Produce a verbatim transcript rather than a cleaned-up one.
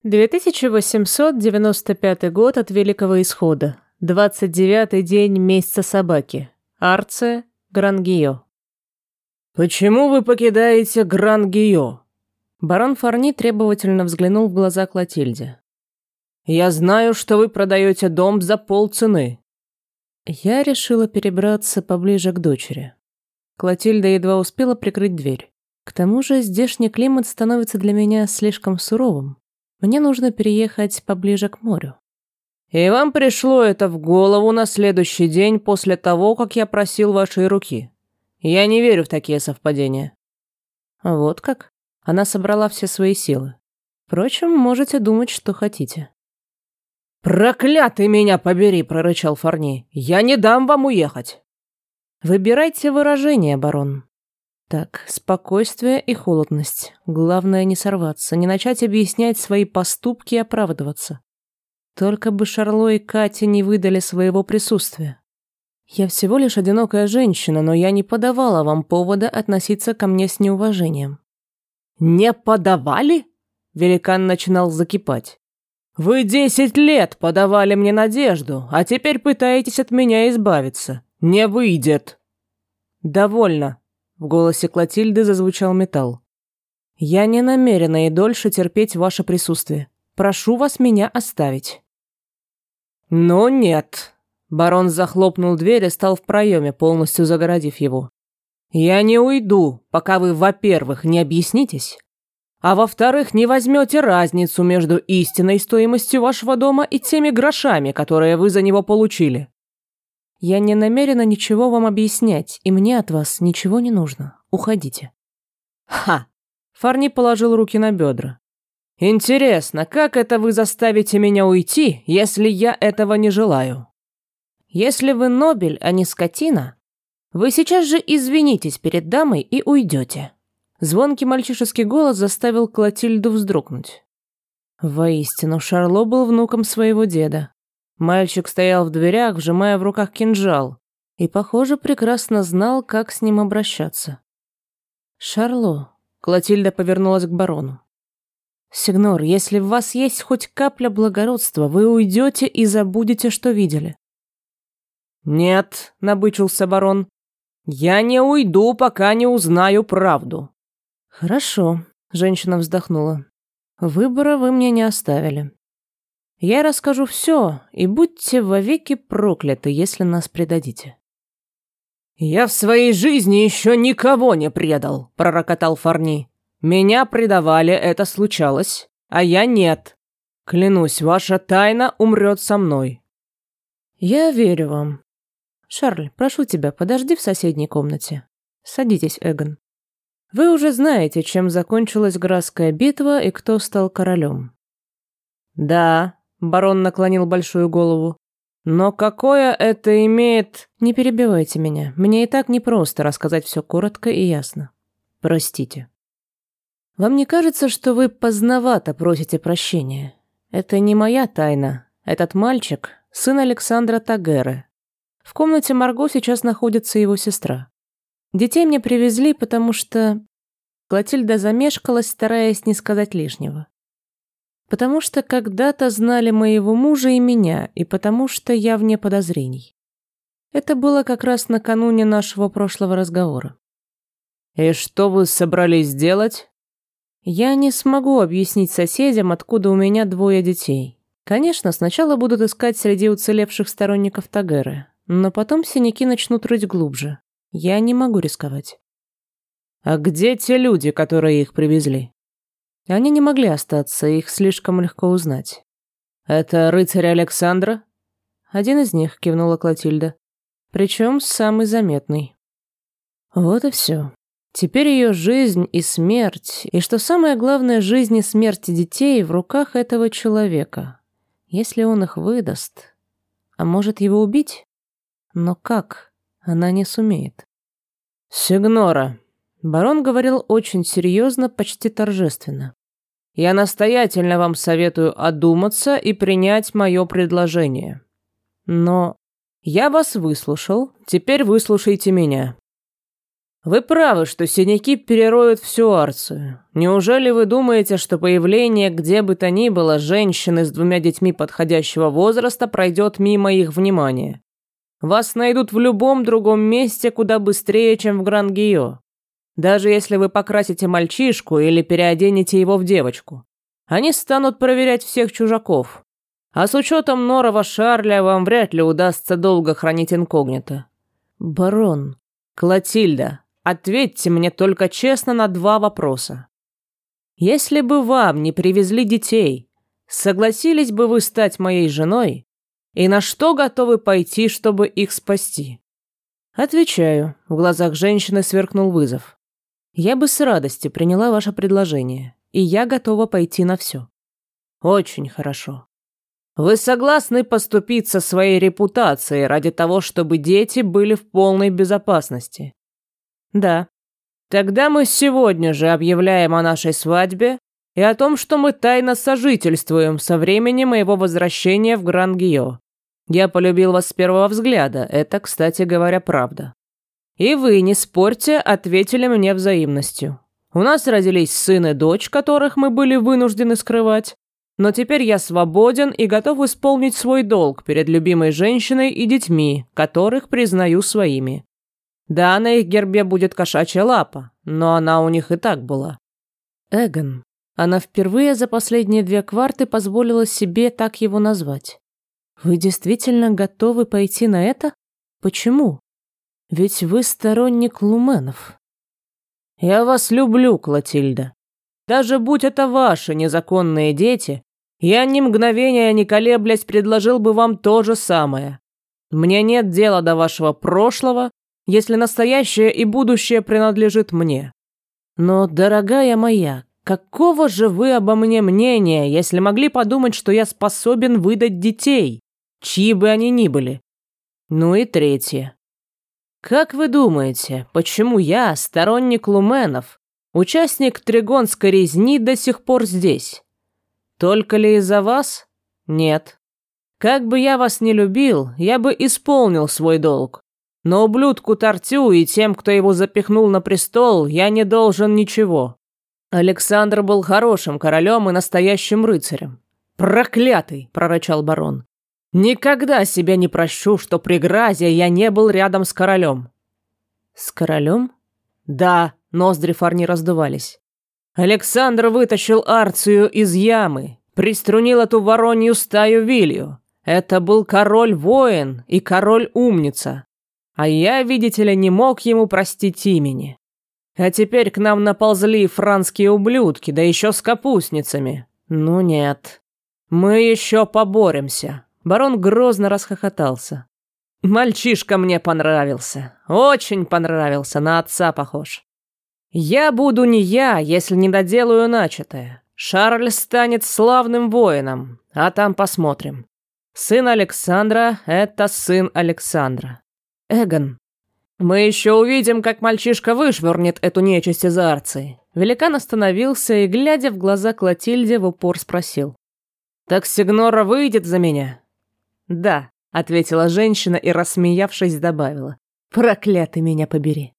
две тысячи восемьсот девяносто пятый год от Великого Исхода. двадцать девятый день месяца собаки. Арция, Гран-Гийо. «Почему вы покидаете Гран-Гийо?» Барон Фарни требовательно взглянул в глаза Клотильде. «Я знаю, что вы продаете дом за полцены». Я решила перебраться поближе к дочери. Клотильда едва успела прикрыть дверь. К тому же здешний климат становится для меня слишком суровым. Мне нужно переехать поближе к морю. «И вам пришло это в голову на следующий день после того, как я просил вашей руки. Я не верю в такие совпадения». Вот как? Она собрала все свои силы. Впрочем, можете думать, что хотите. «Проклятый меня побери!» – прорычал Фарни. «Я не дам вам уехать!» Выбирайте выражение, барон. Так, спокойствие и холодность. Главное не сорваться, не начать объяснять свои поступки и оправдываться. Только бы Шарло и Катя не выдали своего присутствия. Я всего лишь одинокая женщина, но я не подавала вам повода относиться ко мне с неуважением. «Не подавали?» – великан начинал закипать. «Вы десять лет подавали мне надежду, а теперь пытаетесь от меня избавиться. Не выйдет». «Довольно», – в голосе Клотильды зазвучал металл. «Я не намерена и дольше терпеть ваше присутствие. Прошу вас меня оставить». «Ну нет». Барон захлопнул дверь и стал в проеме, полностью загородив его. «Я не уйду, пока вы, во-первых, не объяснитесь, а во-вторых, не возьмете разницу между истинной стоимостью вашего дома и теми грошами, которые вы за него получили». «Я не намерена ничего вам объяснять, и мне от вас ничего не нужно. Уходите». «Ха!» Фарни положил руки на бедра. «Интересно, как это вы заставите меня уйти, если я этого не желаю?» «Если вы нобель, а не скотина, вы сейчас же извинитесь перед дамой и уйдете». Звонкий мальчишеский голос заставил Клотильду вздрогнуть. Воистину, Шарло был внуком своего деда. Мальчик стоял в дверях, сжимая в руках кинжал, и, похоже, прекрасно знал, как с ним обращаться. «Шарло», — Клотильда повернулась к барону. «Сигнор, если в вас есть хоть капля благородства, вы уйдете и забудете, что видели». «Нет», — набычился барон, — «я не уйду, пока не узнаю правду». «Хорошо», — женщина вздохнула. «Выбора вы мне не оставили. Я расскажу все, и будьте вовеки прокляты, если нас предадите». «Я в своей жизни еще никого не предал», — пророкотал Фарни. «Меня предавали, это случалось, а я нет. Клянусь, ваша тайна умрет со мной». «Я верю вам. Шарль, прошу тебя, подожди в соседней комнате. Садитесь, Эгон. Вы уже знаете, чем закончилась Грасская битва и кто стал королем». «Да», — барон наклонил большую голову. «Но какое это имеет...» «Не перебивайте меня. Мне и так непросто рассказать все коротко и ясно. Простите. Вам не кажется, что вы поздновато просите прощения? Это не моя тайна. Этот мальчик — сын Александра Тагеры. В комнате Марго сейчас находится его сестра. Детей мне привезли, потому что...» Клотильда замешкалась, стараясь не сказать лишнего. «Потому что когда-то знали моего мужа и меня, и потому что я вне подозрений. Это было как раз накануне нашего прошлого разговора». «И что вы собрались делать?» «Я не смогу объяснить соседям, откуда у меня двое детей. Конечно, сначала будут искать среди уцелевших сторонников Тагеры, но потом синяки начнут рыть глубже. Я не могу рисковать». «А где те люди, которые их привезли?» «Они не могли остаться, их слишком легко узнать». «Это рыцарь Александра?» «Один из них», — кивнула Клотильда. «Причем самый заметный». Вот и все. Теперь ее жизнь и смерть, и, что самое главное, жизнь и смерть детей в руках этого человека. Если он их выдаст... А может, его убить? Но как? Она не сумеет. «Сигнора», — барон говорил очень серьезно, почти торжественно, «я настоятельно вам советую одуматься и принять мое предложение. Но я вас выслушал, теперь выслушайте меня. Вы правы, что синяки перероют всю Арцию. Неужели вы думаете, что появление где бы то ни было женщины с двумя детьми подходящего возраста пройдет мимо их внимания? Вас найдут в любом другом месте куда быстрее, чем в Гран-Гийо. Даже если вы покрасите мальчишку или переоденете его в девочку. Они станут проверять всех чужаков. А с учетом норова Шарля вам вряд ли удастся долго хранить инкогнито. Барон, Клотильда, ответьте мне только честно на два вопроса. Если бы вам не привезли детей, согласились бы вы стать моей женой? И на что готовы пойти, чтобы их спасти? Отвечаю. В глазах женщины сверкнул вызов. Я бы с радостью приняла ваше предложение, и я готова пойти на все. Очень хорошо. Вы согласны поступиться своей репутацией ради того, чтобы дети были в полной безопасности? Да. Тогда мы сегодня же объявляем о нашей свадьбе и о том, что мы тайно сожительствуем со времени моего возвращения в Гран-Гийо. Я полюбил вас с первого взгляда, это, кстати говоря, правда. И вы, не спорьте, ответили мне взаимностью. У нас родились сын и дочь, которых мы были вынуждены скрывать. Но теперь я свободен и готов исполнить свой долг перед любимой женщиной и детьми, которых признаю своими. Да, на их гербе будет кошачья лапа, но она у них и так была. Эгон. Она впервые за последние две кварты позволила себе так его назвать. Вы действительно готовы пойти на это? Почему? Ведь вы сторонник Луменов. Я вас люблю, Клотильда. Даже будь это ваши незаконные дети, я ни мгновения не колеблясь предложил бы вам то же самое. Мне нет дела до вашего прошлого, если настоящее и будущее принадлежит мне. Но, дорогая моя, какого же вы обо мне мнения, если могли подумать, что я способен выдать детей, чьи бы они ни были? Ну и третье. Как вы думаете, почему я, сторонник Луменов, участник Тригонской резни, до сих пор здесь? Только ли из-за вас? Нет. Как бы я вас не любил, я бы исполнил свой долг. Но ублюдку Тартю и тем, кто его запихнул на престол, я не должен ничего. Александр был хорошим королем и настоящим рыцарем. «Проклятый!» – прорычал барон. «Никогда себя не прощу, что при Гразе я не был рядом с королем». «С королем?» «Да», – ноздри Фарни раздувались. Александр вытащил Арцию из ямы, приструнил эту воронью стаю Вилью. Это был король-воин и король-умница. А я, видите ли, не мог ему простить имени. А теперь к нам наползли франские ублюдки, да еще с капустницами. Ну нет, мы еще поборемся. Барон грозно расхохотался. Мальчишка мне понравился, очень понравился, на отца похож. Я буду не я, если не доделаю начатое. Шарль станет славным воином, а там посмотрим. Сын Александра — это сын Александра. Эгон, мы еще увидим, как мальчишка вышвырнет эту нечисть из Арции. Великан остановился и, глядя в глаза Клотильде, в упор спросил. Так Сигнора выйдет за меня? Да, ответила женщина и, рассмеявшись, добавила. Проклятый меня побери.